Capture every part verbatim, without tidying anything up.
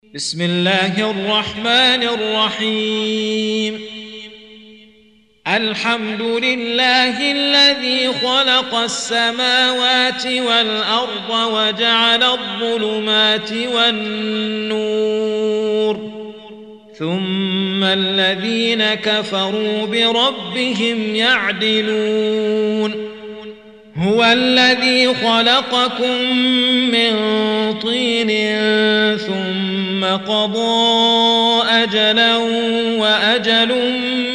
بسم الله الرحمن الرحيم. الحمد لله الذي خلق السماوات والأرض وجعل الظلمات والنور، ثم الذين كفروا بربهم يعدلون. هو الذي خلقكم من طين ثم قضى أجلا وأجل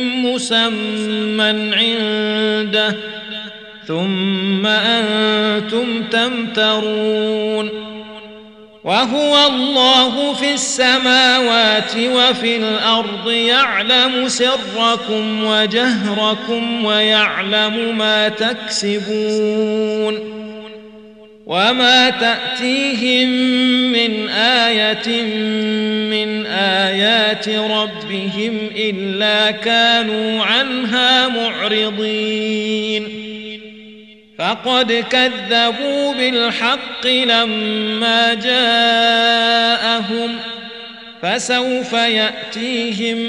مسمى عنده ثم أنتم تمترون. وهو الله في السماوات وفي الأرض يعلم سركم وجهركم ويعلم ما تكسبون. وما تأتيهم من آية من آيات ربهم إلا كانوا عنها معرضين. فقد كذبوا بالحق لما جاءهم، فسوف يأتيهم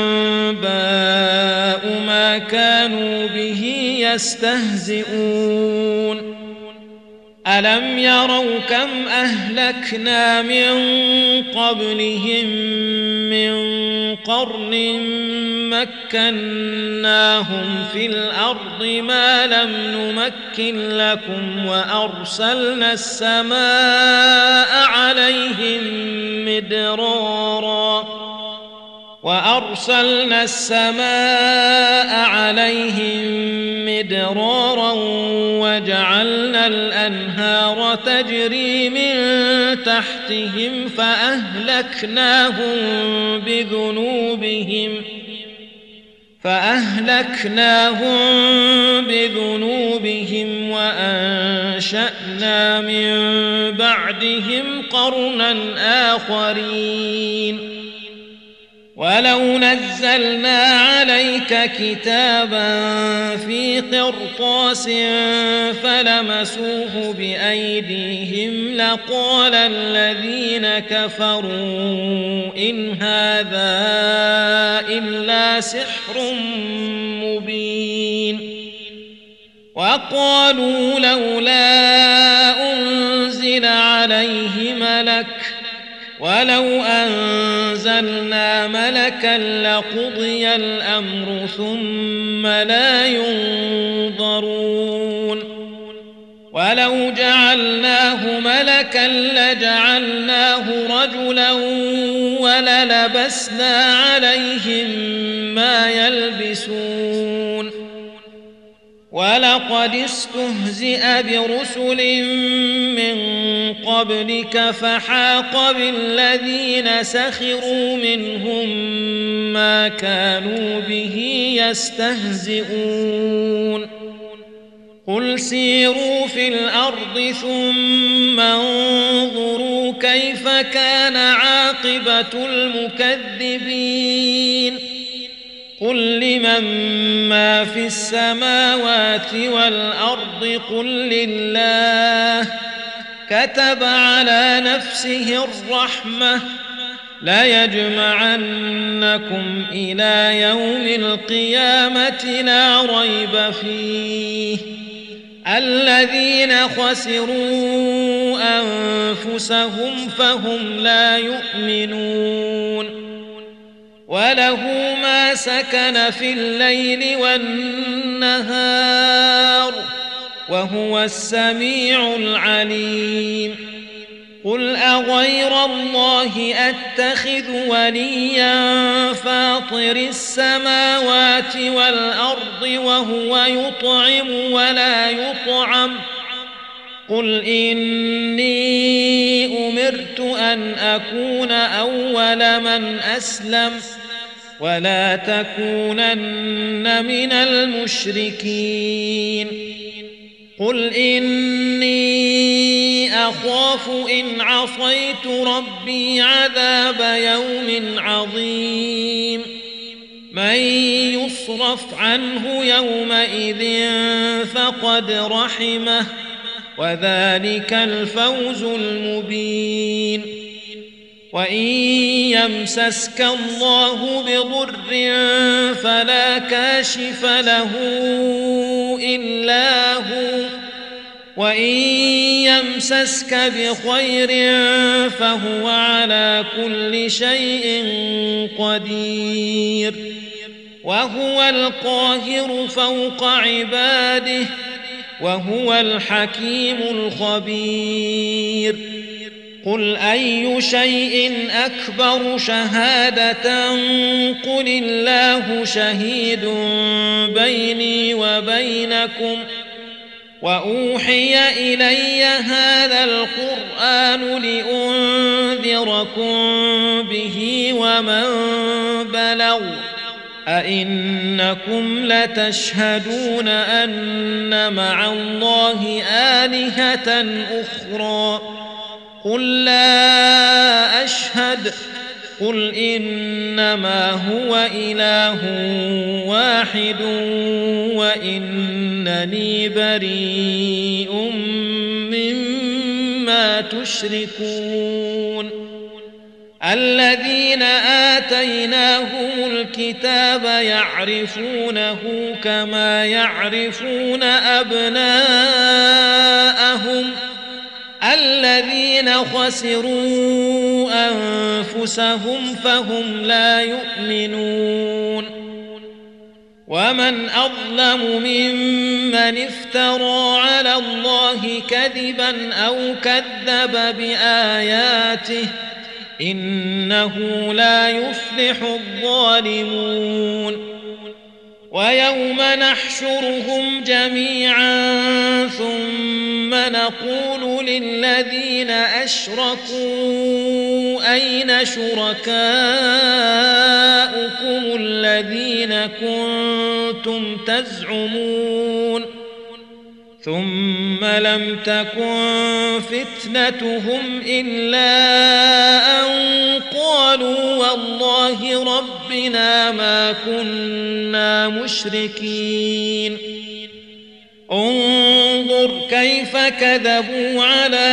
أنباء ما كانوا به يستهزئون. ألم يروا كم أهلكنا من قبلهم من قرن مكناهم في الأرض ما لم نمكن لكم، وأرسلنا السماء عليهم مدرارا وأرسلنا السماء عليهم مدرارا وجعلنا الأنهار تجري من تحتهم فأهلكناهم بذنوبهم فأهلكناهم بذنوبهم وأنشأنا من بعدهم قرنا آخرين. ولو نزلنا عليك كتابا في قرطاس فلمسوه بأيديهم لقال الذين كفروا إن هذا إلا سحر مبين. وقالوا لولا أنزل عليه ملك ولو أنزلنا ملكا لقضي الأمر ثم لا ينظرون. ولو جعلناه ملكا لجعلناه رجلا وللبسنا عليهم ما يلبسون. ولقد استهزئ برسل من قبلك فحاق بالذين سخروا منهم ما كانوا به يستهزئون. قل سيروا في الأرض ثم انظروا كيف كان عاقبة المكذبين. قل لمن ما في السماوات والأرض قل لله كتب على نفسه الرحمة ليجمعنكم إلى يوم القيامة لا ريب فيه. الذين خسروا أنفسهم فهم لا يؤمنون. وله ما سكن في الليل والنهار وهو السميع العليم. قل أغير الله أتخذ وليا فاطر السماوات والأرض وهو يطعم ولا يطعم. قل إني أمرت أن أكون أول من أسلم ولا تكونن من المشركين. قل إني أخاف إن عصيت ربي عذاب يوم عظيم. من يصرف عنه يومئذ فقد رحمه وذلك الفوز المبين. وإن يمسسك الله بضر فلا كاشف له إلا هو وإن يمسسك بخير فهو على كل شيء قدير وهو القاهر فوق عباده وهو الحكيم الخبير قل أي شيء أكبر شهادة قل الله شهيد بيني وبينكم وأوحي إلي هذا القرآن لأنذركم به ومن بلغ أئنكم لتشهدون أن مع الله آلهة أخرى قل لا أشهد قل إنما هو إله واحد وإنني بريء مما تشركون الذين آتيناهم الكتاب يعرفونه كما يعرفون أبناءهم الذين خسروا أنفسهم فهم لا يؤمنون ومن أظلم ممن افترى على الله كذبا أو كذب بآياته إنه لا يفلح الظالمون ويوم نحشرهم جميعا ثم نقول للذين أشركوا أين شركاؤكم الذين كنتم تزعمون ثم لم تكن فتنتهم إلا أن قالوا والله ربنا ما كنا مشركين انظر كيف كذبوا على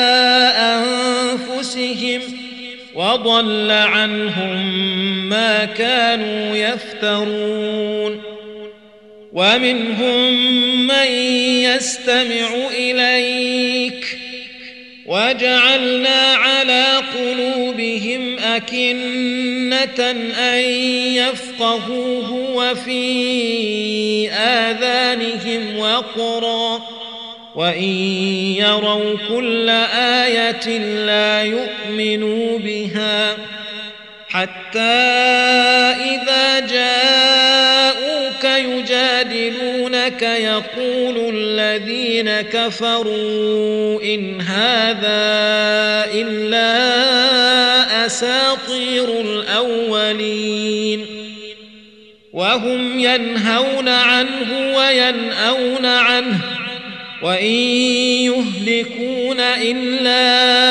أنفسهم وضل عنهم ما كانوا يفترون ومنهم من يستمع إليك وجعلنا على قلوبهم أكنة أن يفقهوه وفي آذانهم وقرا وإن يروا كل آية لا يؤمنوا بها حتى إذا جاءوك يجادلونك يقول الذين كفروا إن هذا إلا أساطير الأولين وهم ينهون عنه وينأون عنه وإن يهلكون إلا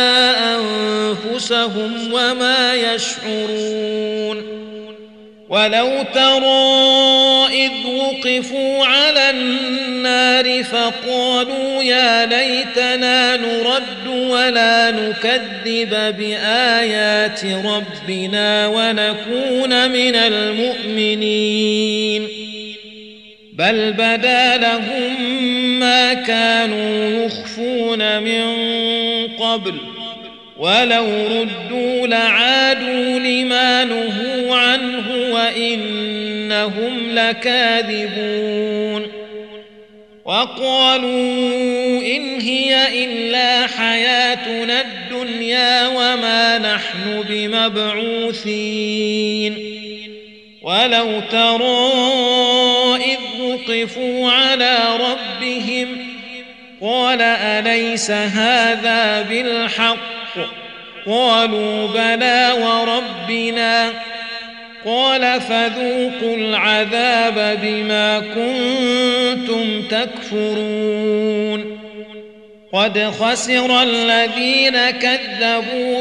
أنفسهم وما يشعرون ولو ترى إذ وقفوا على النار فقالوا يا ليتنا نرد ولا نكذب بآيات ربنا ونكون من المؤمنين بل بدا لهم ما كانوا يخفون من قبل ولو ردوا لعادوا لما نهوا عنه وإنهم لكاذبون وقالوا إن هي إلا حياتنا الدنيا وما نحن بمبعوثين ولو ترى إذ وقفوا على ربهم قال أليس هذا بالحق قالوا بلى وربنا قال فذوقوا العذاب بما كنتم تكفرون قد خسر الذين كذبوا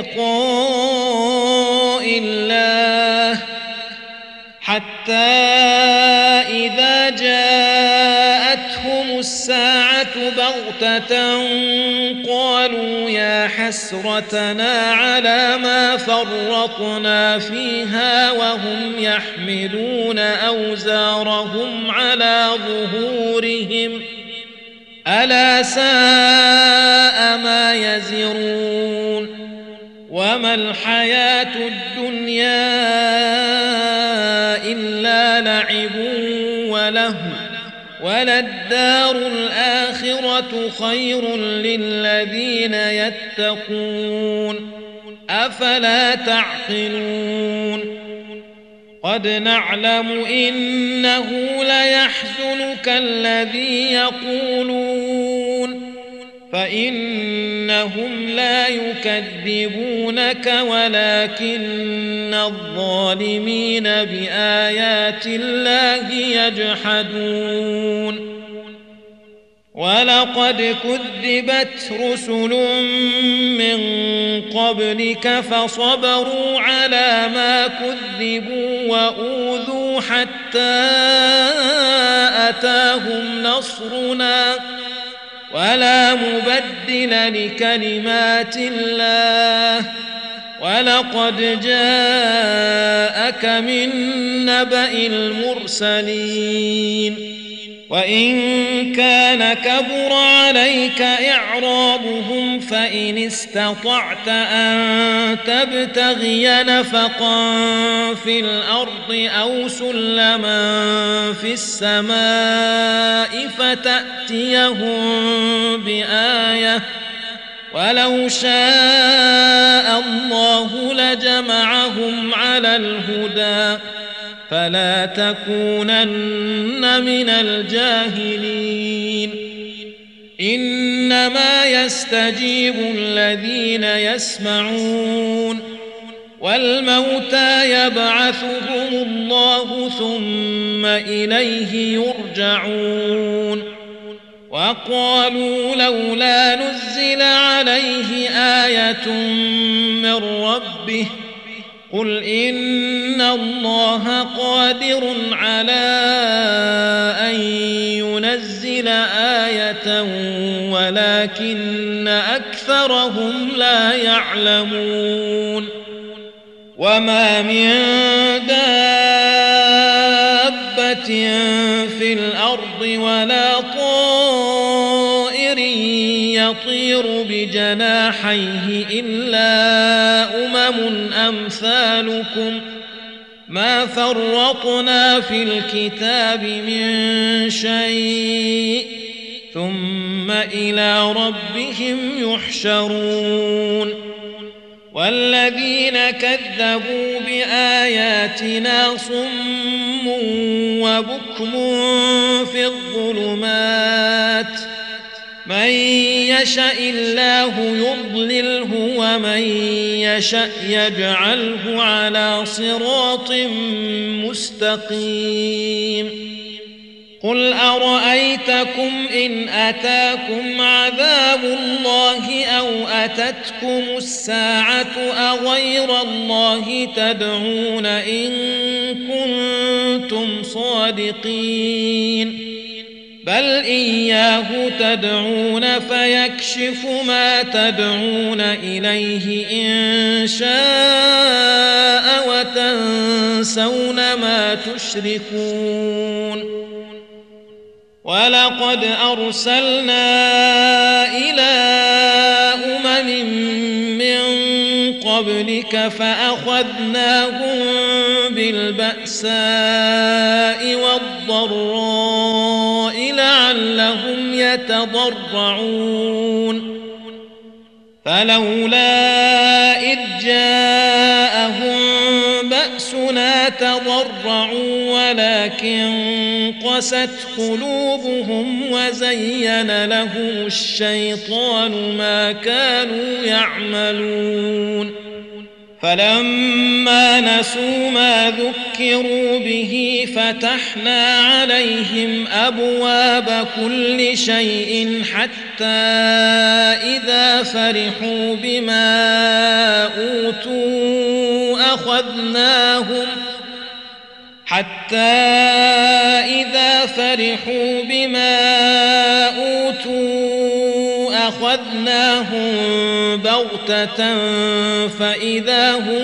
بلقاء الله حتى إذا جاءتهم الساعة بغتة قالوا يا حسرتنا على ما فرطنا فيها وهم يحملون أوزارهم على ظهورهم ألا ساء ما يزرون وما الحياة الدنيا إلا لعب ولهو وللدار الآخرة خير للذين يتقون أفلا تعقلون قد نعلم إنه ليحزنك الذي يقولون فإنهم لا يكذبونك ولكن الظالمين بآيات الله يجحدون ولقد كذبت رسل من قبلك فصبروا على ما كذبوا وأوذوا حتى أتاهم نصرنا ولا مبدل لكلمات الله ولقد جاءك من نبأ المرسلين وإن كان كبر عليك إعرابهم فإن استطعت أن تبتغي نفقا في الأرض أو سلما في السماء فتأتيهم بآية ولو شاء الله لجمعهم على الهدى فلا تكونن من الجاهلين إنما يستجيب الذين يسمعون والموتى يبعثهم الله ثم إليه يرجعون وقالوا لولا نزل عليه آية من ربه قل إن الله قادر على أن ينزل آية ولكن أكثرهم لا يعلمون وما من دابة في الأرض ولا طائر يطير بجناحيه إلا أمم أمثالكم ما فرطنا في الكتاب من شيء ثم إلى ربهم يحشرون والذين كذبوا بآياتنا صم وبكم في الظلمات من يشاء الله يضلله ومن يشاء يجعله على صراط مستقيم قل أرأيتكم إن أتاكم عذاب الله أو أتتكم الساعة أغير الله تدعون إن كنتم صادقين بل إياه تدعون فيكشف ما تدعون إليه إن شاء وتنسون ما تشركون ولقد أرسلنا إلى أمم من قبلك فأخذناهم بالبأساء والضراء لعلهم يتضرعون فلولا إذ جاءهم بأسنا تضرعوا ولكن قست قلوبهم وزين لهم الشيطان ما كانوا يعملون فلما نسوا ما ذكروا به فتحنا عليهم أبواب كل شيء حتى إذا فرحوا بما أوتوا أخذناهم حتى إذا فرحوا بما أوتوا أخذناهم بغتة فإذا هم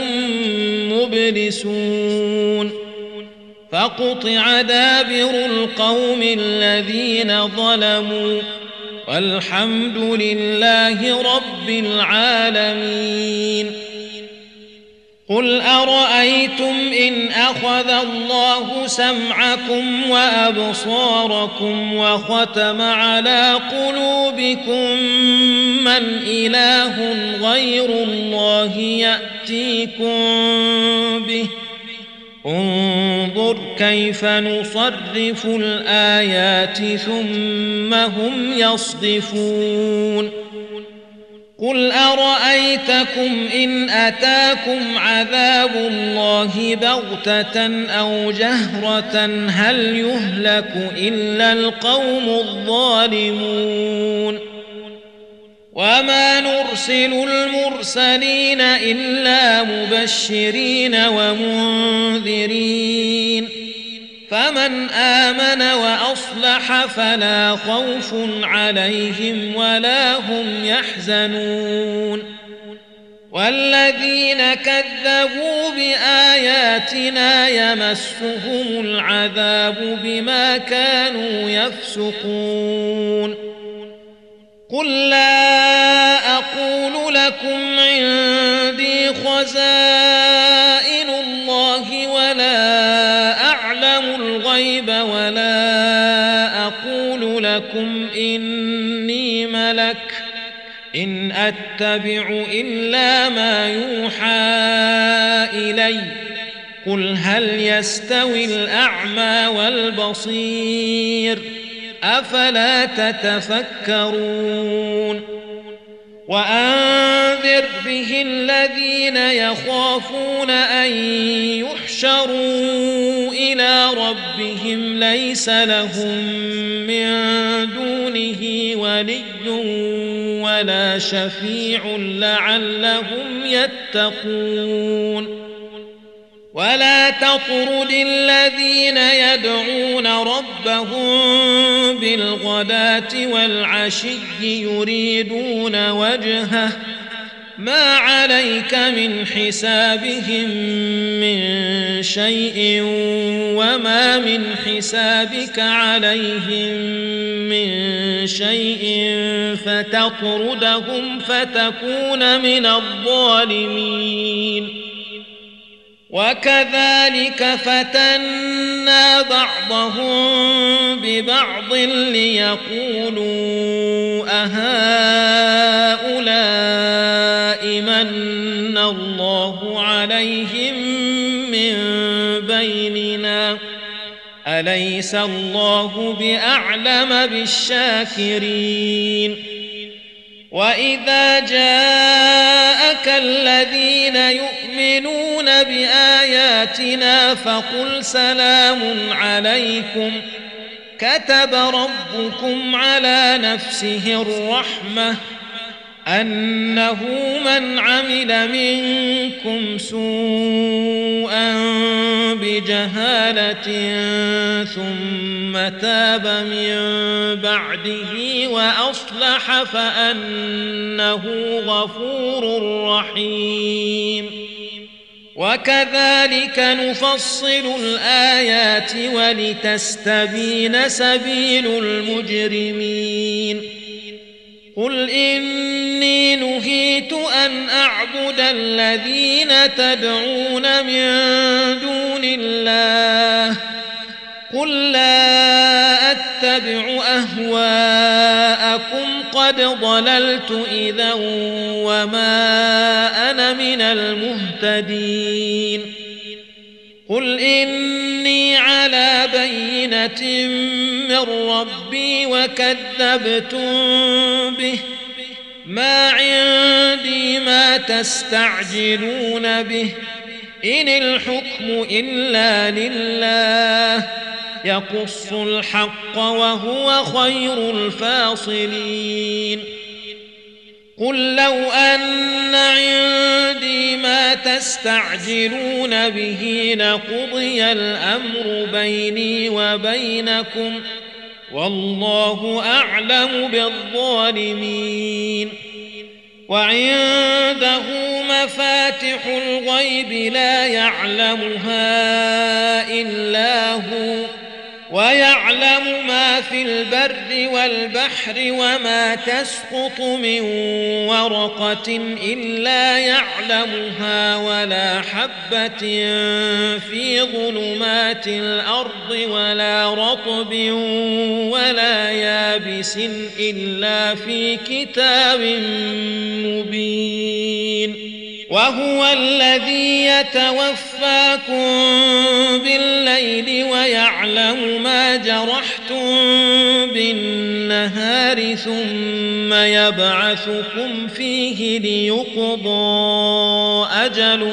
مبلسون فقطع دابر القوم الذين ظلموا والحمد لله رب العالمين. قل أرأيتم إن أخذ الله سمعكم وأبصاركم وختم على قلوبكم من إله غير الله يأتيكم به انظر كيف نصرف الآيات ثم هم يصدفون. قل أرأيتكم إن أتاكم عذاب الله بغتة أو جهرة هل يهلك إلا القوم الظالمون وما نرسل المرسلين إلا مبشرين ومنذرين فمن آمن وأصلح فلا خوف عليهم ولا هم يحزنون والذين كذبوا بآياتنا يمسهم العذاب بما كانوا يفسقون. قل لا أقول لكم عندي خزائن الله ولا أعلم الغيب ولا أقول لكم إني ملك إن أتبع إلا ما يوحى إلي قل هل يستوي الأعمى والبصير أفلا تتفكرون. وأنذر به الذين يخافون أن يحشروا إلى ربهم ليس لهم من دونه ولي ولا شفيع لعلهم يتقون. ولا تطرد الذين يدعون ربهم بالغداة والعشي يريدون وجهه ما عليك من حسابهم من شيء وما من حسابك عليهم من شيء فتطردهم فتكون من الظالمين. وكذلك فتنا بعضهم ببعض ليقولوا أهؤلاء من الله عليهم من بيننا أليس الله بأعلم بالشاكرين. وإذا جاءك الذين يؤمنون بآياتنا فقل سلام عليكم كتب ربكم على نفسه الرحمة أنه من عمل منكم سوءا بجهالة ثم تاب من بعده وأصلح فأنه غفور رحيم. وكذلك نفصل الآيات ولتستبين سبيل المجرمين. قل إني نهيت أن أعبد الذين تدعون من دون الله قل لا أتبع أهواءكم قد ضللت إذا وما أنا من المهتدين. قل إني على بينة من ربي وكذبتم به ما عندي ما تستعجلون به إن الحكم إلا لله يقص الحق وهو خير الفاصلين. قل لو أن عندي ما تستعجلون به لقضي الأمر بيني وبينكم والله أعلم بالظالمين. وعنده مفاتح الغيب لا يعلمها إلا هو ويعلم ما في البر والبحر وما تسقط من ورقة إلا يعلمها ولا حبة في ظلمات الأرض ولا رطب ولا يابس إلا في كتاب مبين. وهو الذي يتوفاكم بالليل ويعلم ما جرحتم بالنهار ثم يبعثكم فيه ليقضى أجل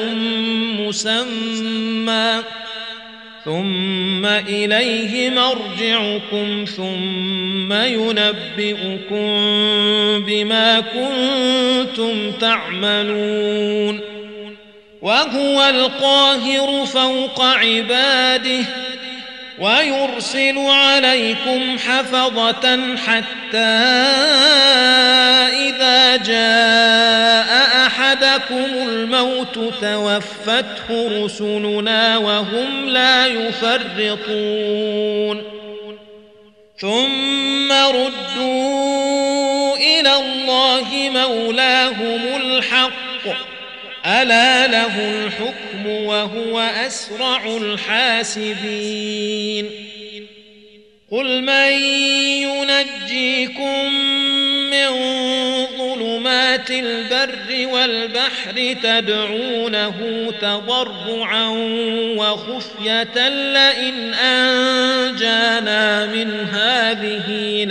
مسمى ثم إليه مرجعكم ثم ينبئكم بما كنتم تعملون. وهو القاهر فوق عباده ويرسل عليكم حفظة حتى إذا جاء أحدكم الموت توفته رسلنا وهم لا يفرطون ثم ردوا إلى الله مولاهم الحق ألا له الحكم وهو أسرع الحاسبين. قل من ينجيكم من ظلمات البر والبحر تدعونه تضرعا وخفية لئن أنجانا من هذه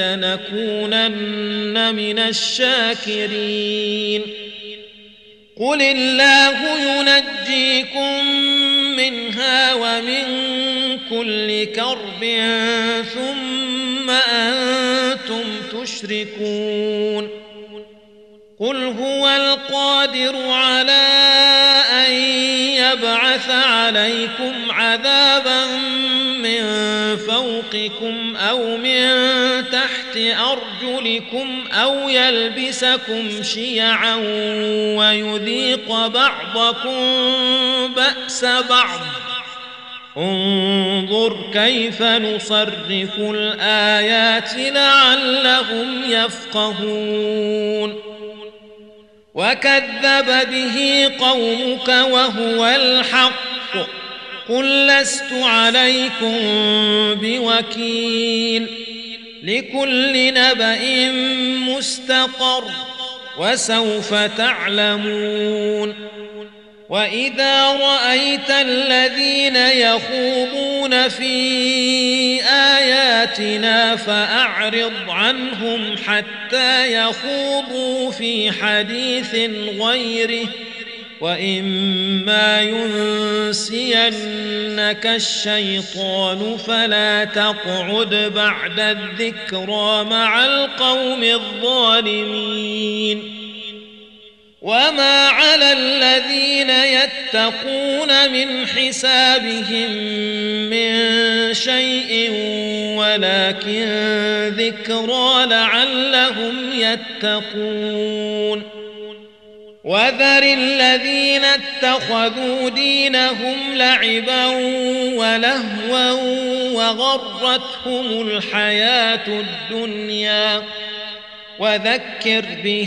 لنكونن من الشاكرين. قل الله ينجيكم منها ومن كل كرب ثم أنتم تشركون. قل هو القادر على أن يبعث عليكم عذابا من فوقكم أو من تحت أرجلكم أو يلبسكم شيعا ويذيق بعضكم بأس بعض انظر كيف نصرف الآيات لعلهم يفقهون. وكذب به قومك وهو الحق قل لست عليكم بوكيل لكل نبأ مستقر وسوف تعلمون. وإذا رأيت الذين يخوضون في آياتنا فأعرض عنهم حتى يخوضوا في حديث غيره وإما ينسينك الشيطان فلا تقعد بعد الذكرى مع القوم الظالمين. وما على الذين يتقون من حسابهم من شيء ولكن ذكرى لعلهم يتقون. وذر الذين اتخذوا دينهم لعبا ولهوا وغرتهم الحياة الدنيا وذكر به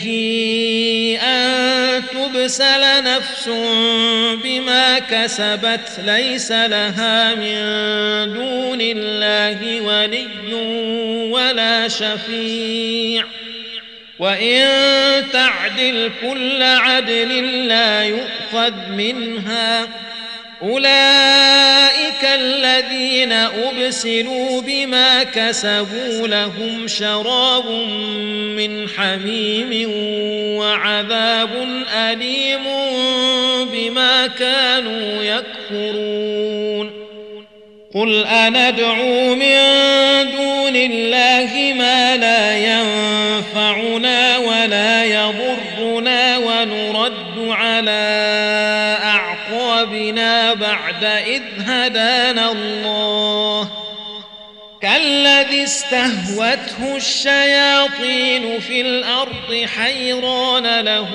أن تبسل نفس بما كسبت ليس لها من دون الله ولي ولا شفيع وإن تعدل كل عدل لا يؤخذ منها أولئك الذين أبسلوا بما كسبوا لهم شراب من حميم وعذاب أليم بما كانوا يكفرون. قل أندعو من دون الله ما لا ينفعنا ولا يضرنا ونرد على أعقابنا بعد إذ هدانا الله كالذي استهوته الشياطين في الأرض حيران له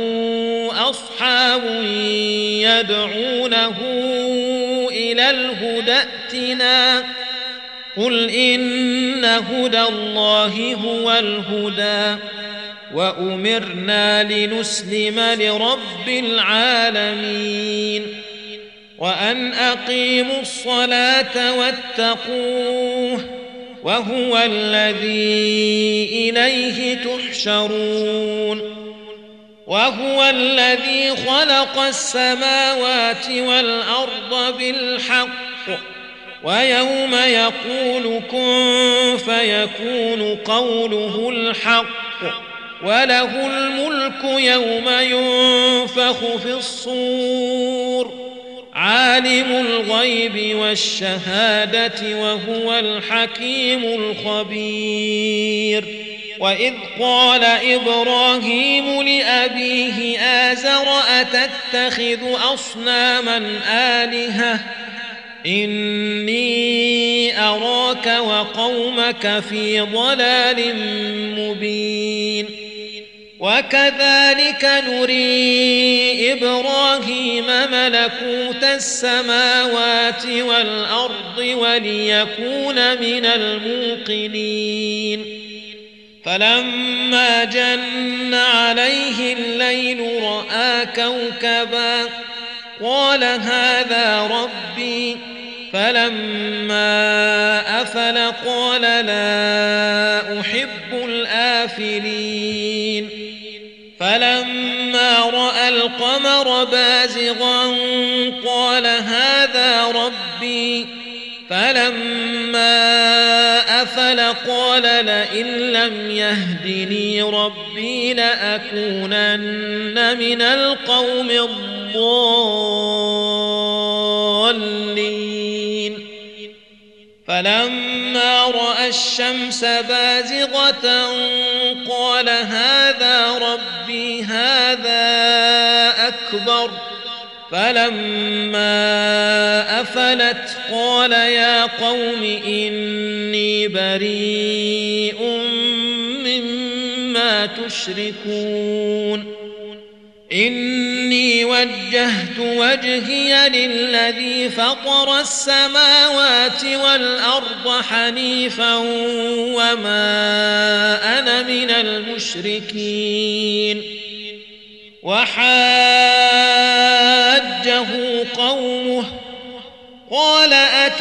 أصحاب يدعونه إلى الهدى ائتنا قل إن هدى الله هو الهدى وأمرنا لنسلم لرب العالمين وأن أقيموا الصلاة واتقوه وهو الذي إليه تحشرون وهو الذي خلق السماوات والأرض بالحق ويوم يقول كن فيكون قوله الحق وله الملك يوم ينفخ في الصور عالم الغيب والشهادة وهو الحكيم الخبير وإذ قال إبراهيم لأبيه آزر أتتخذ أصناما آلهة إني أراك وقومك في ضلال مبين وكذلك نري إبراهيم ملكوت السماوات والأرض وليكون من الموقنين فلما جن عليه الليل رأى كوكبا قال هذا ربي فلما أفل قال لا أحب الآفلين فلما رأى القمر بازغا قال هذا ربي فلما أفل قال لئن لم يهدني ربي لأكونن من القوم الضالين فلما رأى الشمس بازغة قال هذا ربي هذا أكبر فلما أفلت قال يا قوم إني بريء مما تشركون إني وجهت وجهي للذي فطر السماوات والأرض حنيفا وما أنا من المشركين وحاجه قومه قال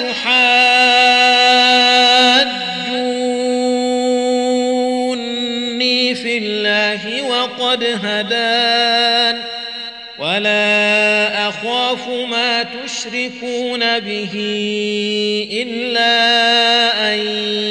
أتحاجوني في الله وقد هدان ولا أخاف ما تشركون به إلا أن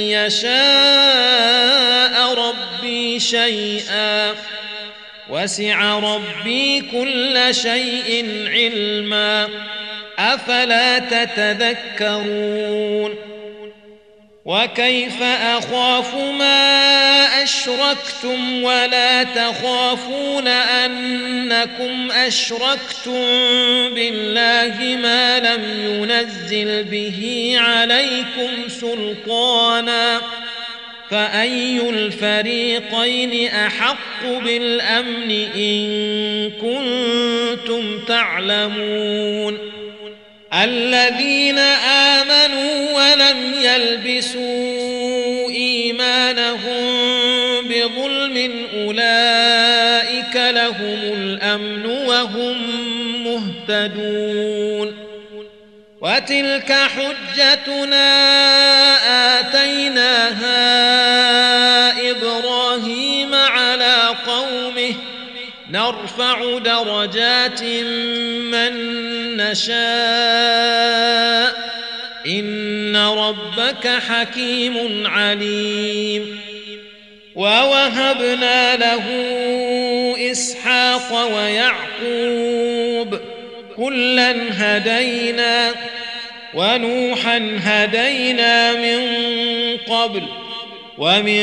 يشاء ربي شيئا وسع ربي كل شيء علما أفلا تتذكرون وكيف أخاف ما أشركتم ولا تخافون أنكم أشركتم بالله ما لم ينزل به عليكم سلطانا فأي الفريقين أحق بالأمن إن كنتم تعلمون الذين آمنوا ولم يلبسوا إيمانهم بظلم أولئك لهم الأمن وهم مهتدون وتلك حجتنا آتيناها إبراهيم على قومه نرفع درجات من نشاء إن ربك حكيم عليم ووهبنا له إسحاق ويعقوب كلا هدينا ونوحا هدينا من قبل ومن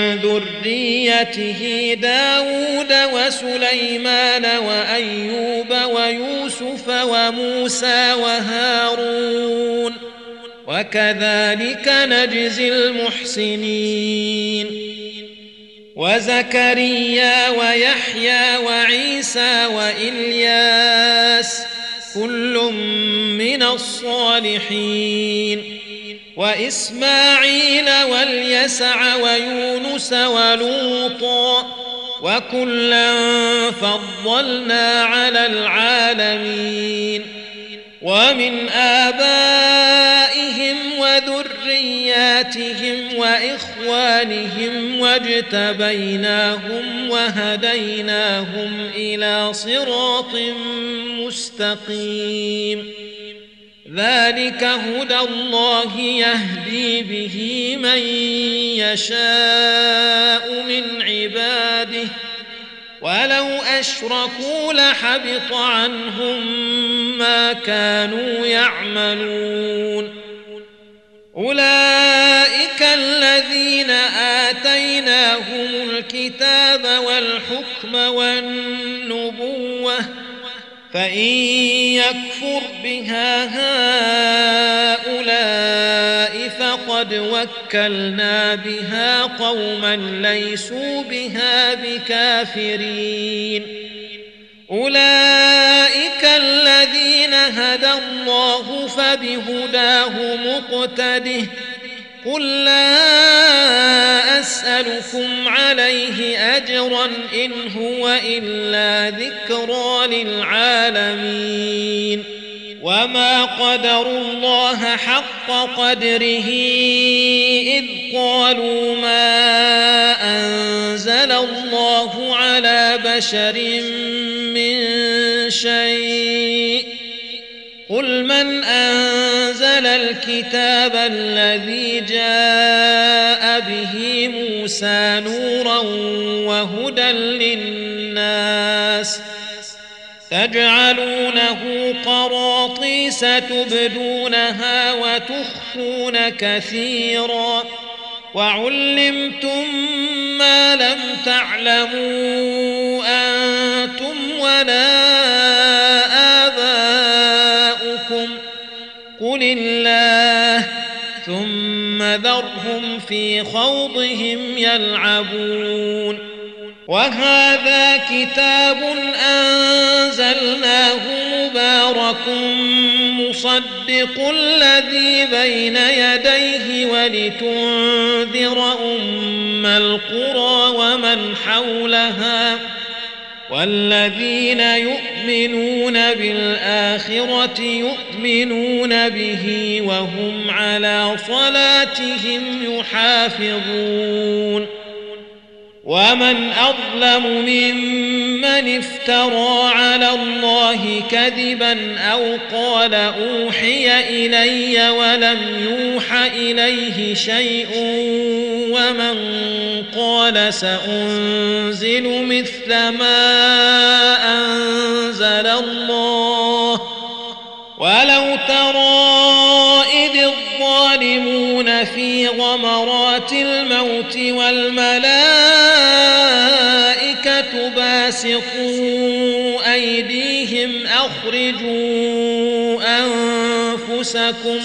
ذريته داود وسليمان وأيوب ويوسف وموسى وهارون وكذلك نجزي المحسنين. وزكريا ويحيى وعيسى وإلياس كل من الصالحين، وإسماعيل واليسع ويونس ولوطا وكلا فضلنا على العالمين. ومن آبائهم وذرياتهم وإخوانهم واجتبيناهم وهديناهم إلى صراط مستقيم. ذلك هدى الله يهدي به من يشاء من عباده، ولو أشركوا لحبط عنهم ما كانوا يعملون. أولئك الذين آتيناهم الكتاب والحكم والنبوة، فإن يكفر بها هؤلاء فقد وكلنا بها قوما ليسوا بها بكافرين. أولئك الذين هدى الله فبهداه مقتده. قل لا أسألكم عليه أجرا إن هو إلا ذكرى للعالمين. وما قدروا الله حق قدره إذ قالوا ما أنزل الله على بشر من شيء. قل من أنزل الكتاب الذي جاء به موسى نورا وهدى للناس، تجعلونه قراطيس تبدونها وتخفون كثيرا، وعلمتم ما لم تعلموا أنتم ولا آباؤكم، قل الله ثم ذرهم في خوضهم يلعبون. وهذا كتاب أنزلناه مبارك مصدق الذي بين يديه ولتنذر أم القرى ومن حولها، والذين يؤمنون بالآخرة يؤمنون به وهم على صلاتهم يحافظون. ومن أظلم ممن افترى على الله كذبا أو قال أوحي إلي ولم يوح إليه شيء، ومن قال سأنزل مثل ما أنزل الله. ولو ترى إذ الظالمون في غمرات الموت والملائكة باسطوا أيديهم أخرجوا أنفسكم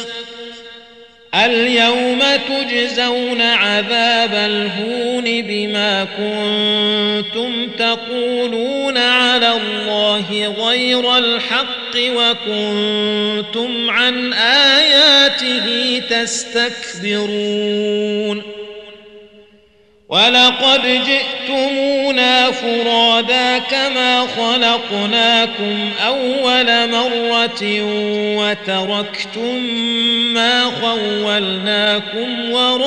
اليوم تجزون عذاب الهون بما كنتم تقولون على الله غير الحق وكنتم عن آياته تستكبرون. ولقد جئتمونا فرادا كما خلقناكم أول مرة وتركتم ما خولناكم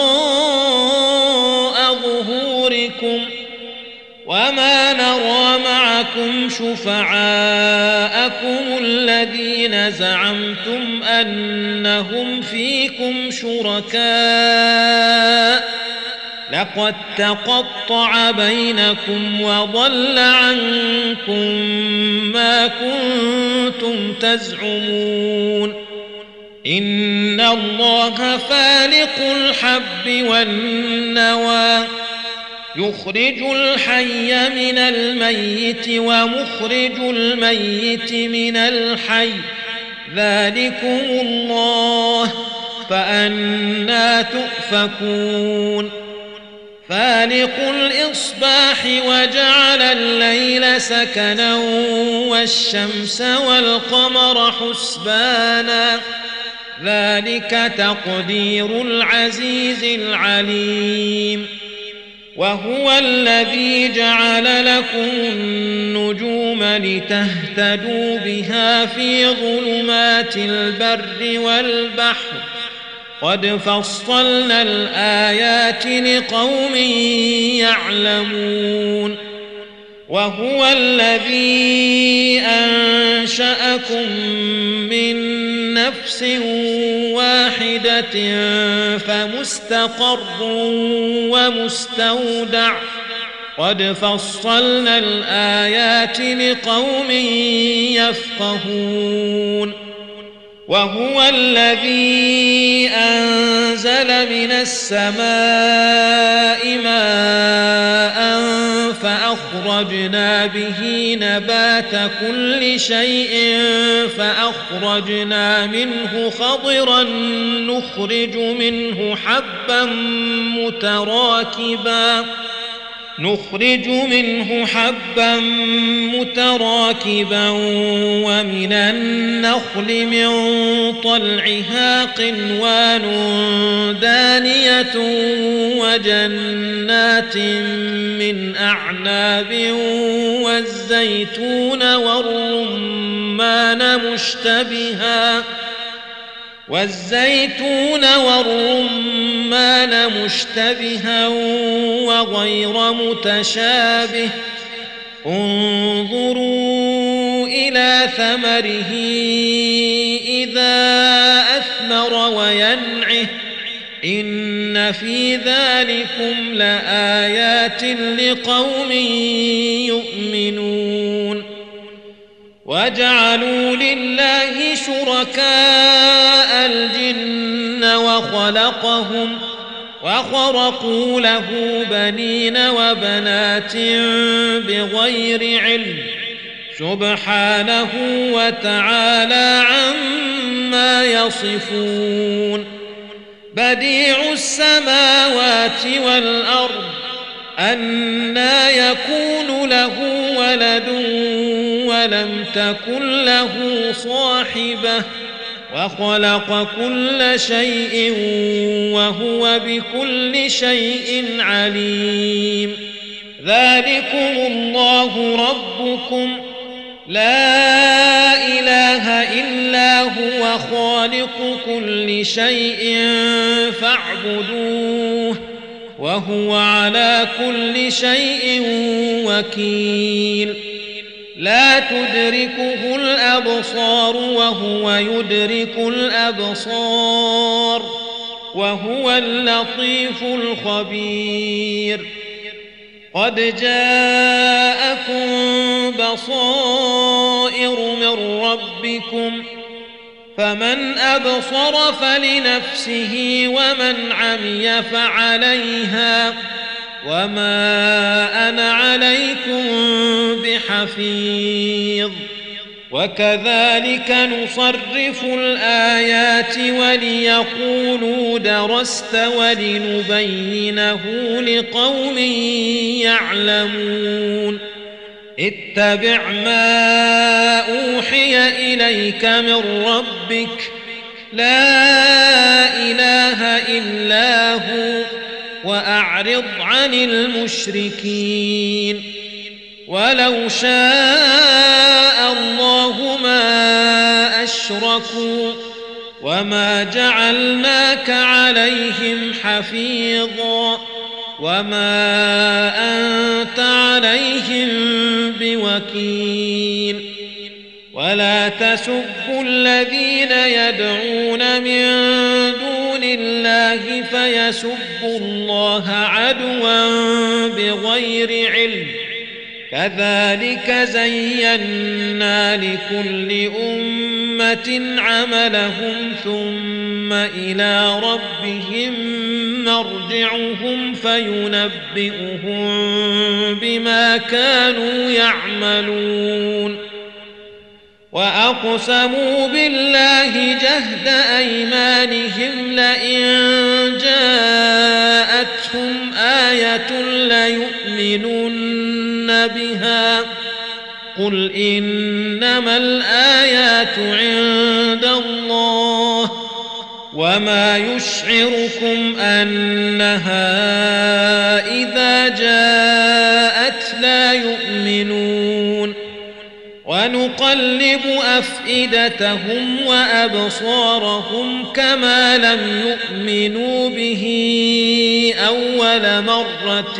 وراء ظهوركم وما نرى معكم شفعاءكم الذين زعمتم أنهم فيكم شركاء لقد تقطع بينكم وضل عنكم ما كنتم تزعمون. إن الله فالق الحب والنوى يخرج الحي من الميت ومخرج الميت من الحي ذلكم الله فأنى تؤفكون فالق الإصباح وجعل الليل سكنا والشمس والقمر حسبانا ذلك تقدير العزيز العليم وهو الذي جعل لكم النجوم لتهتدوا بها في ظلمات البر والبحر قد فصلنا الآيات لقوم يعلمون وهو الذي أنشأكم من نفس واحدة فمستقر ومستودع قد فصلنا الآيات لقوم يفقهون وهو الذي أنزل من السماء ماء فأخرجنا به نبات كل شيء فأخرجنا منه خضرا نخرج منه حبا متراكبا نخرج منه حبا متراكبا ومن النخل من طلعها قنوان دانية وجنات من أعناب والزيتون والرمان مشتبها والزيتون والرمان مشتبها وغير متشابه انظروا إلى ثمره إذا أثمر وينعه إن في ذلكم لآيات لقوم يؤمنون وجعلوا لله شركاء الجن وخلقهم وخرقوا له بنين وبنات بغير علم سبحانه وتعالى عما يصفون بديع السماوات والأرض أنى يكون له ولد ولم تكن له صاحبة وخلق كل شيء وهو بكل شيء عليم ذلكم الله ربكم لا إله إلا هو خالق كل شيء فاعبدوه وهو على كل شيء وكيل لا تدركه الأبصار وهو يدرك الأبصار وهو اللطيف الخبير قد جاءكم بصائر من ربكم فمن أبصر فلنفسه ومن عمي فعليها وما أنا عليكم بحفيظ وكذلك نصرف الآيات وليقولوا درست ولنبينه لقوم يعلمون اتبع ما أوحي إليك من ربك لا إله إلا هو وأعرض عن المشركين ولو شاء الله ما أشركوا وما جعلناك عليهم حفيظا وما أنت عليهم بوكيل ولا تسبوا الذين يدعون من دون الله فيسبوا الله عدوا بغير علم كذلك زينا لكل أمة عملهم ثم إلى ربهم مرجعهم فينبئهم بما كانوا يعملون وأقسموا بالله جهد أيمانهم لئن جاءتهم آية ليؤمنن بها قل إنما الآيات عند الله وما يشعركم أنها إذا جاءت لا يؤمنون ونقلب أفئدتهم وأبصارهم كما لم يؤمنوا به أول مرة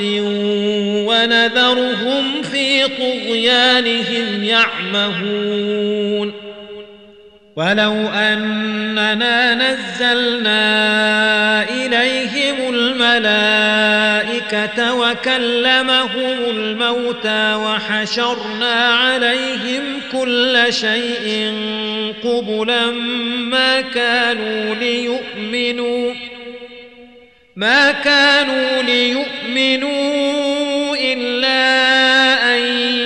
ونذرهم في طغيانهم يعمهون ولو أننا نزلنا إليهم الملائكة وكلمهم الموتى وحشرنا عليهم كل شيء قبلا ما كانوا ليؤمنوا ما كانوا ليؤمنوا إلا أن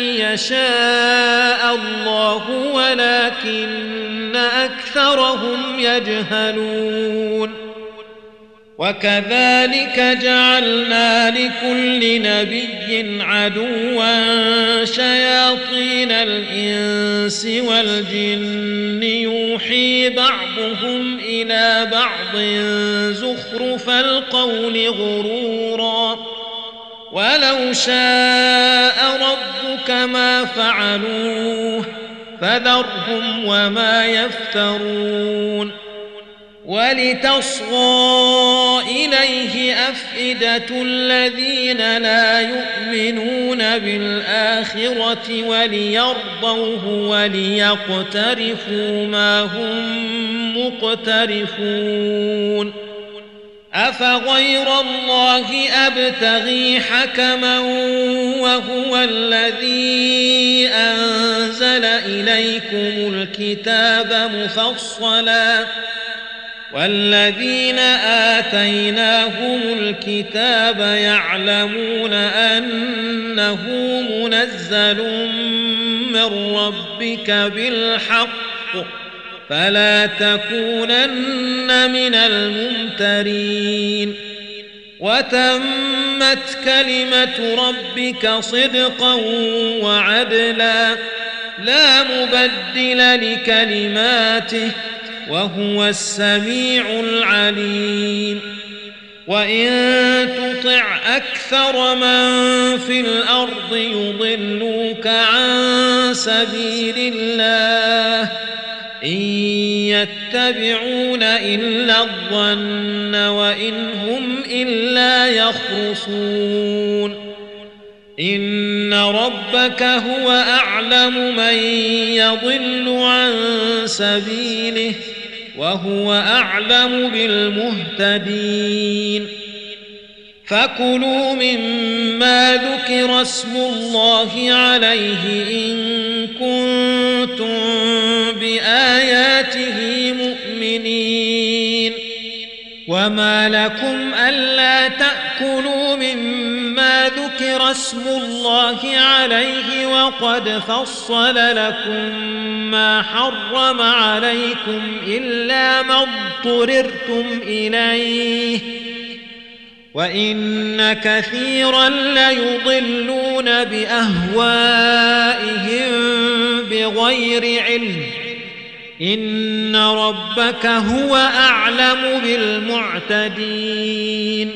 يشاء الله ولكن أكثرهم يجهلون وكذلك جعلنا لكل نبي عدوا شياطين الإنس والجن يوحي بعضهم إلى بعض زخرف القول غرورا ولو شاء ربك ما فعلوه فذرهم وما يفترون ولتصغى إليه أفئدة الذين لا يؤمنون بالآخرة وليرضوه وليقترفوا ما هم مقترفون أفغير الله أبتغي حكما وهو الذي أنزل إليكم الكتاب مفصلا والذين آتيناهم الكتاب يعلمون أنه منزل من ربك بالحق فلا تكونن من الممترين وتمت كلمة ربك صدقا وعدلا لا مبدل لكلماته وهو السميع العليم وإن تطع أكثر من في الأرض يضلوك عن سبيل الله إن يتبعون إلا الظن وإن هم إلا يخرصون إن ربك هو أعلم من يضل عن سبيله وهو أعلم بالمهتدين فكلوا مما ذكر اسم الله عليه إن كنتم بآياته مؤمنين وما لكم ألا تأكلوا مما ذكر اسم الله عليه وقد فصل لكم ما حرم عليكم إلا ما اضطررتم إليه وإن كثيرا ليضلون بأهوائهم بغير علم إن ربك هو أعلم بالمعتدين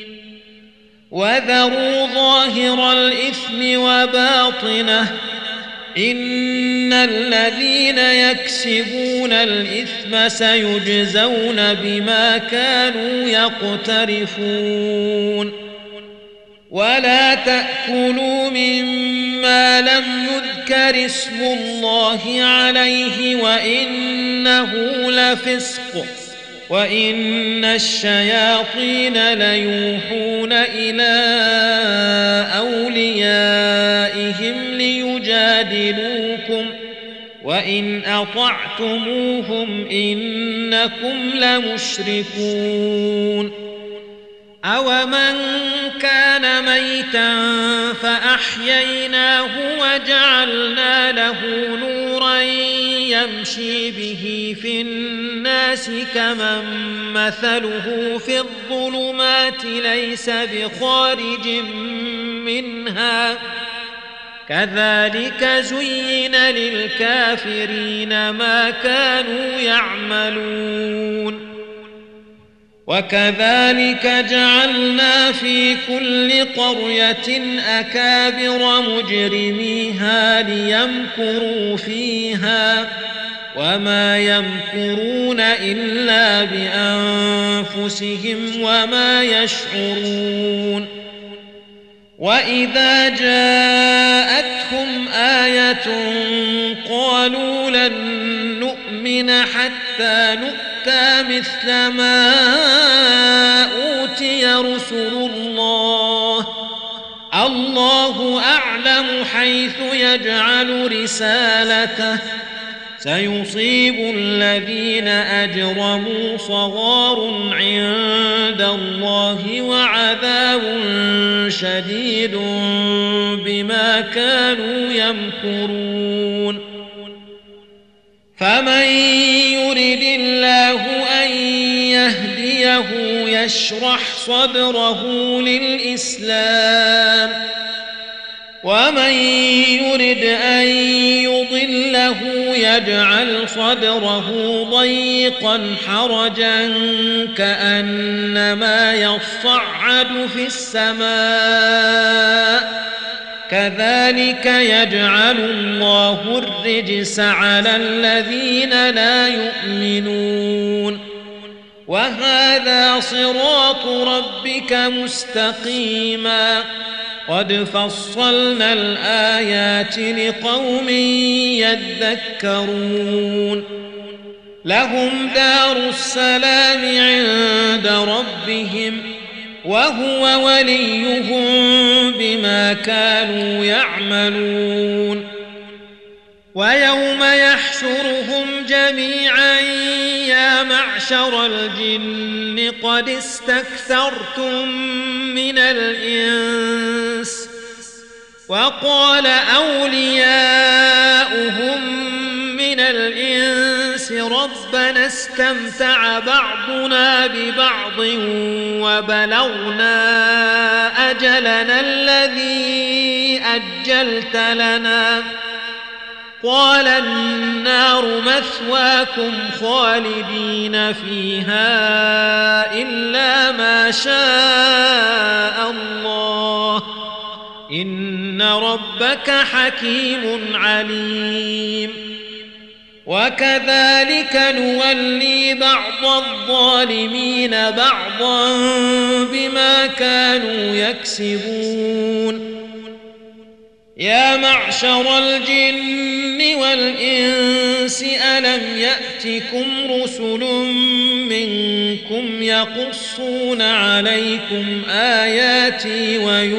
وذروا ظاهر الإثم وباطنه إن الذين يكسبون الإثم سيجزون بما كانوا يقترفون ولا تأكلوا مما لم يذكر اسم الله عليه وإنه لفسق وإن الشياطين ليوحون إلى أوليائهم ليجادلوكم وإن أطعتموهم إنكم لمشركون أومن كان ميتا فأحييناه وجعلنا له نورا يمشي به في الناس كمن مثله في الظلمات ليس بخارج منها كذلك زين للكافرين ما كانوا يعملون وكذلك جعلنا في كل قرية أكابر مجرميها ليمكروا فيها وما يمكرون إلا بأنفسهم وما يشعرون وإذا جاءتهم آية قالوا لن نؤمن حتى نؤتى مثل ما أوتي رسل الله الله أعلم حيث يجعل رسالته سيصيب الذين أجرموا صغار عند الله وعذاب شديد بما كانوا يمكرون فمن يرد الله أن يهديه يشرح صدره للإسلام ومن يرد أن يضله يجعل صدره ضيقا حرجا كأنما يصعد في السماء كذلك يجعل الله الرجس على الذين لا يؤمنون وهذا صراط ربك مستقيما قد فصلنا الآيات لقوم يذكرون لهم دار السلام عند ربهم وهو وليهم بما كانوا يعملون ويوم يحشرهم جميعا يا معشر الجن قد استكثرتم من الإنس وقال أولياؤهم من الإنس ربنا استمتع بعضنا ببعض وبلغنا أجلنا الذي أجلت لنا قال النار مثواكم خالدين فيها إلا ما شاء الله إن ربك حكيم عليم وكذلك نولي بعض الظالمين بعضا بما كانوا يكسبون يا معشر الجن والإنس ألم يأتكم رسل منكم يقصون عليكم آياتي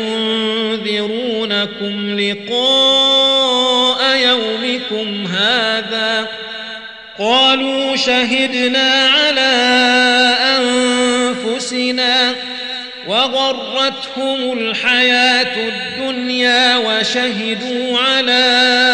وينذرونكم لقاء يومكم هذا قالوا شهدنا على أنفسنا وغرتهم الحياة الدنيا وشهدوا على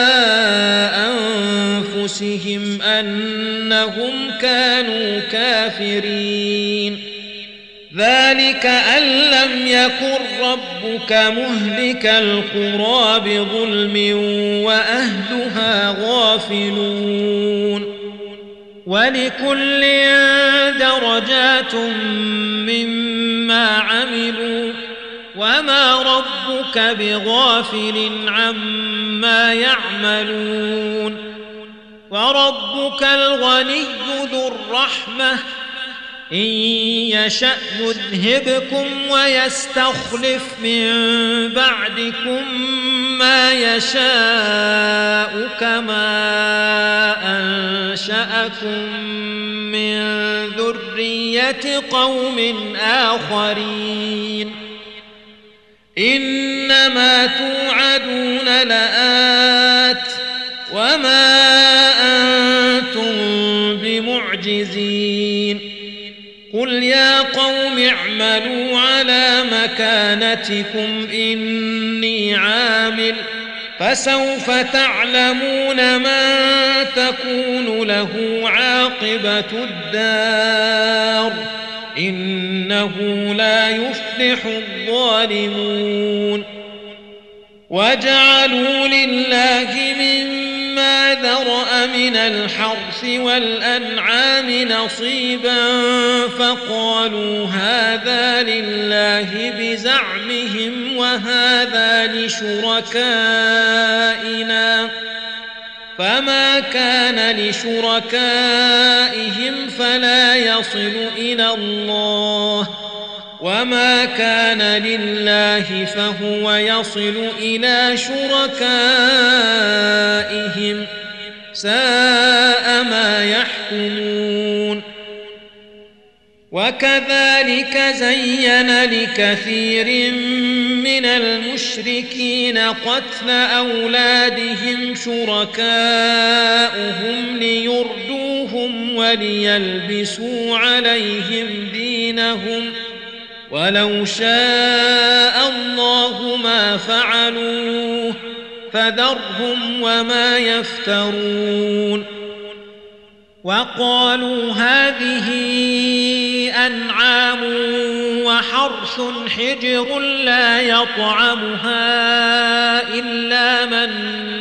أنفسهم أنهم كانوا كافرين ذلك أن لم يكن ربك مهلك القرى بظلم وأهلها غافلون ولكل درجات مما عملوا وما ربك بغافل عما يعملون وربك الغني ذو الرحمة إن يشأ يذهبكم ويستخلف من بعدكم ما يشاء كما أنشأكم من ذرية قوم آخرين إنما توعدون لآت وما أنتم بمعجزين قل يا قوم اعملوا على مكانتكم إني عامل فسوف تعلمون من تكون له عاقبة الدار إنه لا يفلح الظالمون وجعلوا لله مما ذرأ من الحرث والأنعام نصيبا فقالوا هذا لله بزعمهم وهذا لشركائنا فما كان لشركائهم فلا يصل إلى الله وما كان لله فهو يصل إلى شركائهم ساء ما يحكمون وكذلك زين لكثير من المشركين قتل أولادهم شركاؤهم ليردوهم وليلبسوا عليهم دينهم ولو شاء الله ما فعلوه فذرهم وما يفترون وقالوا هذه أنعام وحرث حجر لا يطعمها إلا من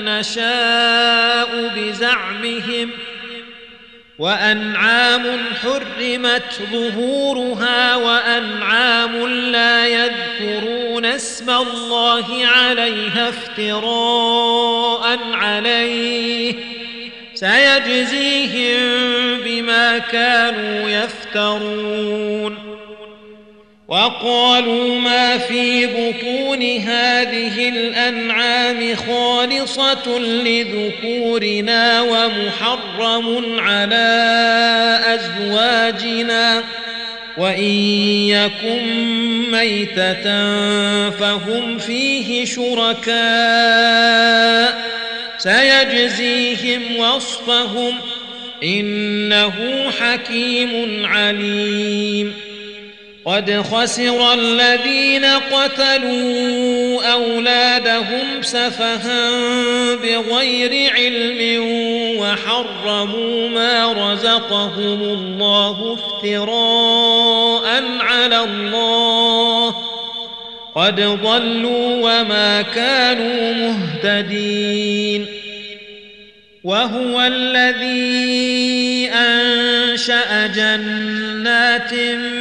نشاء بزعمهم وأنعام حرمت ظهورها وأنعام لا يذكرون اسم الله عليها افتراء عليه سيجزيهم بما كانوا يفترون وقالوا ما في بطون هذه الأنعام خالصة لذكورنا ومحرم على أزواجنا وإن يكن ميتة فهم فيه شركاء سيجزيهم وصفهم إنه حكيم عليم قد خسر الذين قتلوا أولادهم سفها بغير علم وحرموا ما رزقهم الله افتراء على الله قد ضلوا وما كانوا مهتدين وهو الذي أنشأ جنات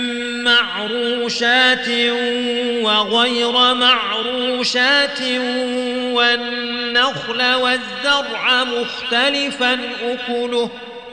معروشات وغير معروشات والنخل والزرع مختلفا أكله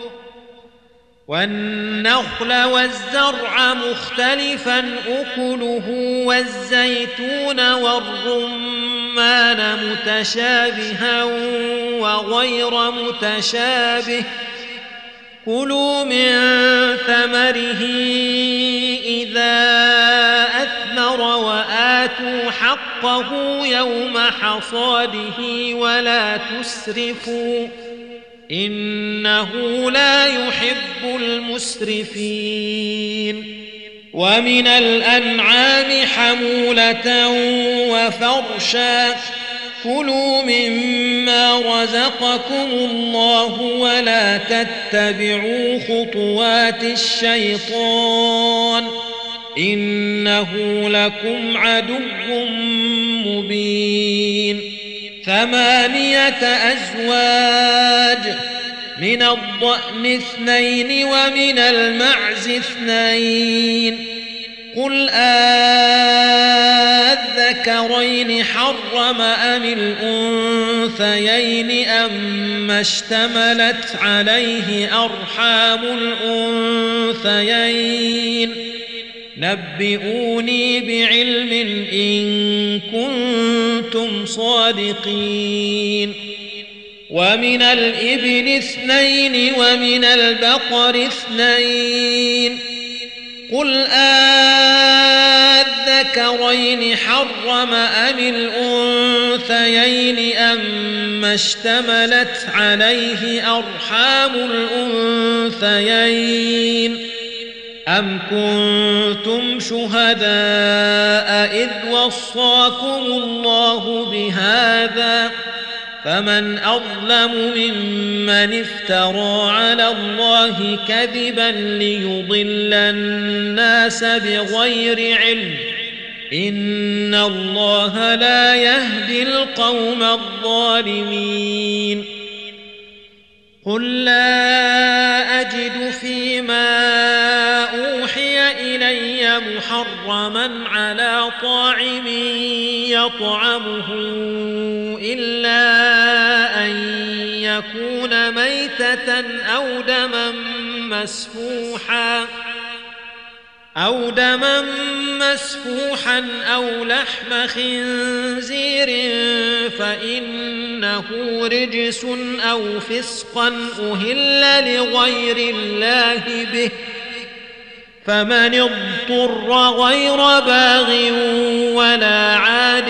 والنخل والزرع مختلفا أكله والزيتون والرمان متشابها وغير متشابه كلوا من ثمره إذا أثمر وآتوا حقه يوم حصاده ولا تسرفوا إنه لا يحب المسرفين ومن الأنعام حمولة وفرشا كلوا مما رزقكم الله ولا تتبعوا خطوات الشيطان إنه لكم عدو مبين ثمانية أزواج من الضأن اثنين ومن المعز اثنين قل أذكرين حرم أم الأنثيين أما اشتملت عليه أرحام الأنثيين نبئوني بعلم إن كنتم صادقين ومن الإبل اثنين ومن البقر اثنين قل أذكرين حرم أم الأنثيين أما اشتملت عليه أرحام الأنثيين أم كنتم شهداء إذ وصاكم الله بهذا فمن أظلم ممن افترى على الله كذبا ليضل الناس بغير علم إن الله لا يهدي القوم الظالمين قل لا أجد فيما أوحي إلي محرما على طاعم يطعمه إلا أن يكون ميتة أو دما مسفوحا أو دما مسفوحا أو لحم خنزير فإنه رجس أو فسقا أهل لغير الله به فمن اضطر غير باغ ولا عاد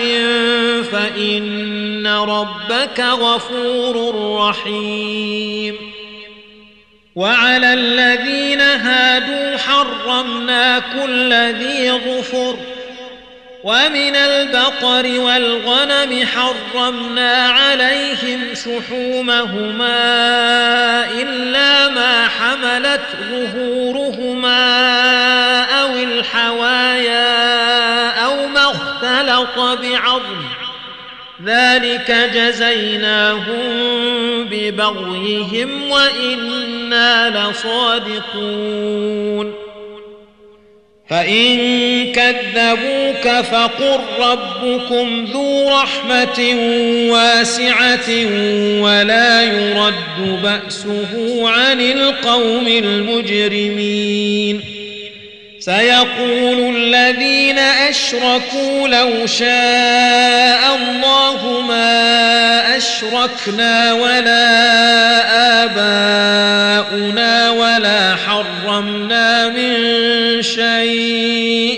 فإن ربك غفور رحيم وعلى الذين هادوا حرمنا كل ذي ظفر ومن البقر والغنم حرمنا عليهم شحومهما إلا ما حملت ظهورهما أو الحوايا أو ما اختلط بعظم ذلك جزيناهم ببغيهم وإنا لصادقون فإن كذبوك فقل ربكم ذو رحمة واسعة ولا يرد بأسه عن القوم المجرمين سيقول الذين أشركوا لو شاء الله ما أشركنا ولا آباؤنا ولا حرمنا من شيء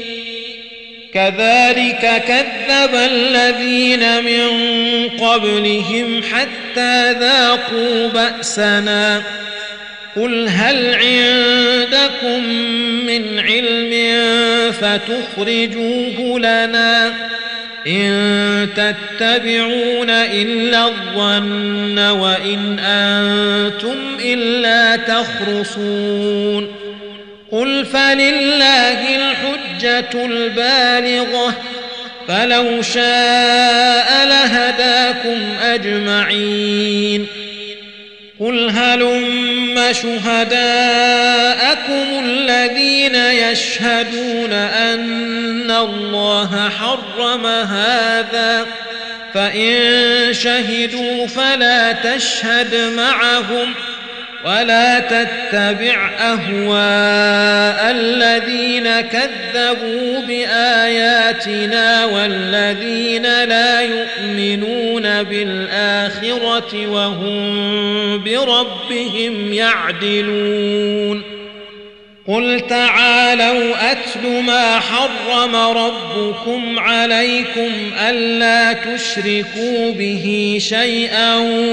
كذلك كذب الذين من قبلهم حتى ذاقوا بأسنا قل هل عندكم من علم فتخرجوه لنا إن تتبعون إلا الظن وإن أنتم إلا تخرصون قل فلله الحجة البالغة فلو شاء لهداكم أجمعين قل هلم شهداءكم الذين يشهدون أن الله حرم هذا فإن شهدوا فلا تشهد معهم ولا تتبع أهواء الذين كذبوا بآياتنا والذين لا يؤمنون بالآخرة وهم بربهم يعدلون قل تعالوا أتل ما حرم ربكم عليكم ألا تشركوا به شيئا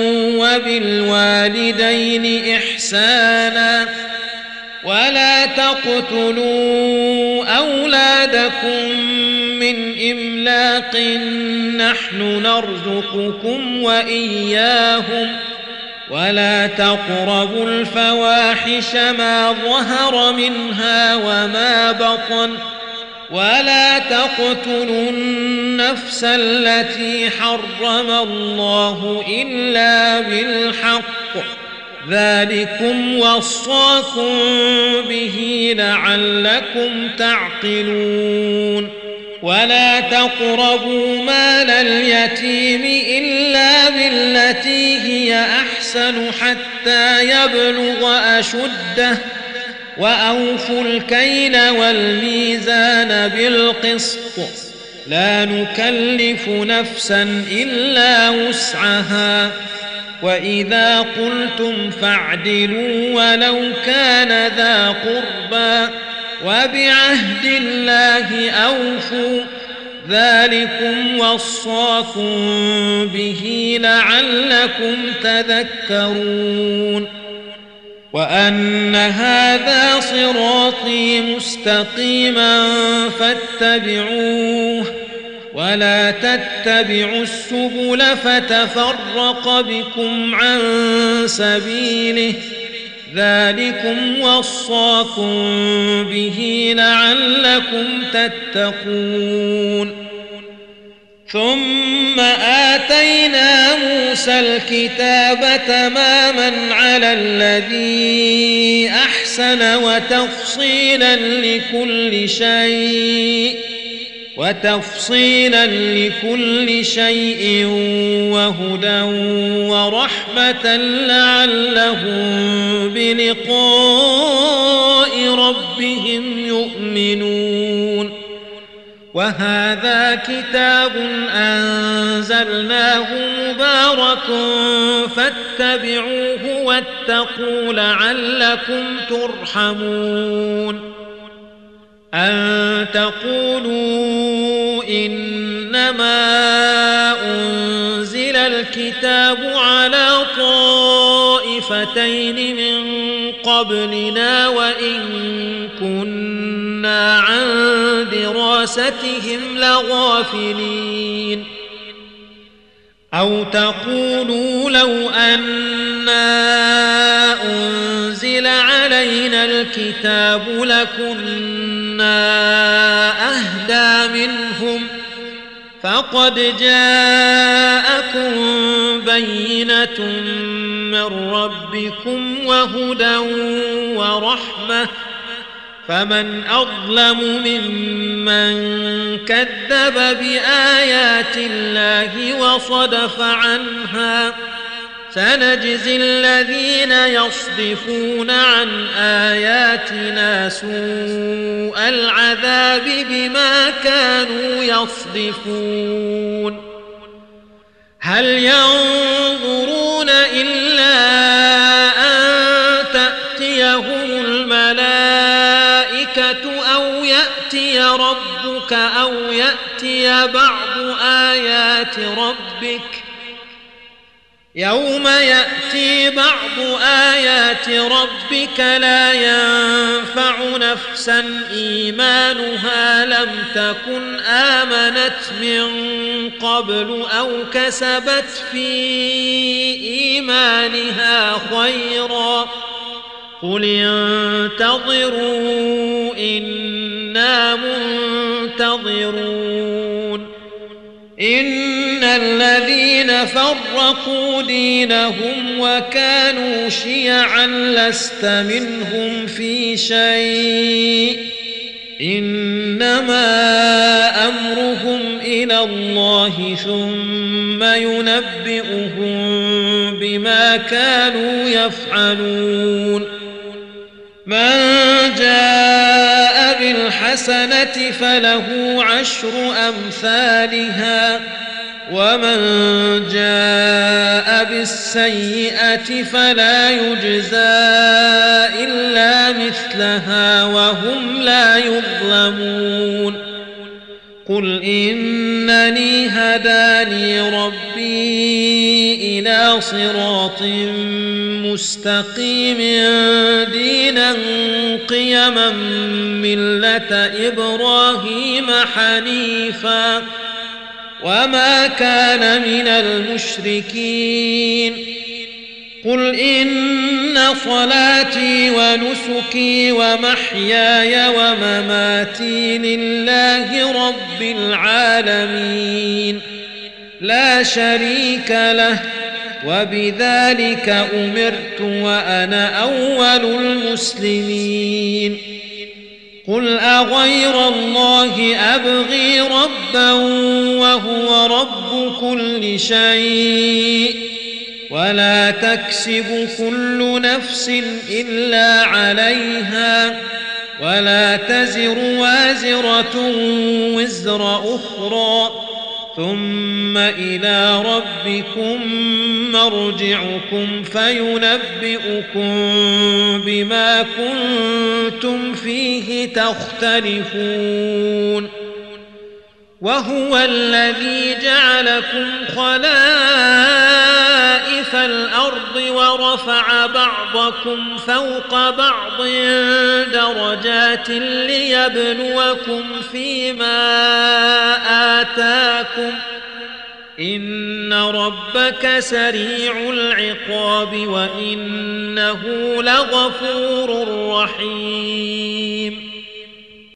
وبالوالدين إحسانا ولا تقتلوا أولادكم من إملاق نحن نرزقكم وإياهم ولا تقربوا الفواحش ما ظهر منها وما بطن ولا تقتلوا النفس التي حرم الله إلا بالحق ذلكم وصاكم به لعلكم تعقلون ولا تقربوا مال اليتيم إلا بالتي هي أحسن حتى يبلغ أشده وأوفوا الكيل والميزان بالقسط لا نكلف نفسا إلا وسعها وإذا قلتم فاعدلوا ولو كان ذا قربى وبعهد الله أوفوا ذلكم وصاكم به لعلكم تذكرون وأن هذا صراطي مستقيما فاتبعوه ولا تتبعوا السبل فتفرق بكم عن سبيله ذلكم وصاكم به لعلكم تتقون ثم آتينا موسى الكتاب تماما على الذي أحسن وتفصيلا لكل شيء وتفصيلا لكل شيء وهدى ورحمة لعلهم بلقاء ربهم يؤمنون وهذا كتاب أنزلناه مبارك فاتبعوه واتقوا لعلكم ترحمون أن تقولوا إنما أنزل الكتاب على طائفتين من قبلنا وإن كنا عن دراستهم لغافلين أو تقولوا لو أنا أنزل علينا الكتاب لكنا أهدى منهم فقد جاءكم بينة من ربكم وهدى ورحمة فمن أظلم ممن كذب بآيات الله وصدف عنها سنجزي الذين يصدفون عن آياتنا سوء العذاب بما كانوا يصدفون هل ينظرون إلا أن تأتيهم الملائكة أو يأتي ربك أو يأتي بعض آيات ربك يوم يأتي بعض آيات ربك لا ينفع نفسا إيمانها لم تكن آمنت من قبل أو كسبت في إيمانها خيرا قل انتظروا إنا منتظرون إن الذين فرقوا دينهم وكانوا شيعا لست منهم في شيء إنما أمرهم إلى الله ثم ينبئهم بما كانوا يفعلون من جاء بالحسنة فله عشر أمثالها ومن جاء بالسيئة فلا يجزى إلا مثلها وهم لا يظلمون قل إنني هداني ربي إلى صراط مستقيم دينا قيما ملة إبراهيم حنيفا وما كان من المشركين قل إن صلاتي ونسكي ومحياي ومماتي لله رب العالمين لا شريك له وبذلك أمرت وأنا أول المسلمين قل أغير الله أبغي ربا وهو رب كل شيء ولا تكسب كل نفس إلا عليها ولا تزر وازرة وزر أخرى ثم إلى ربكم مرجعكم فينبئكم بما كنتم فيه تختلفون وهو الذي جعلكم خلائف الأرض ورسوله ورفع بعضكم فوق بعض درجات ليبلوكم فيما آتاكم إن ربك سريع العقاب وإنه لغفور رحيم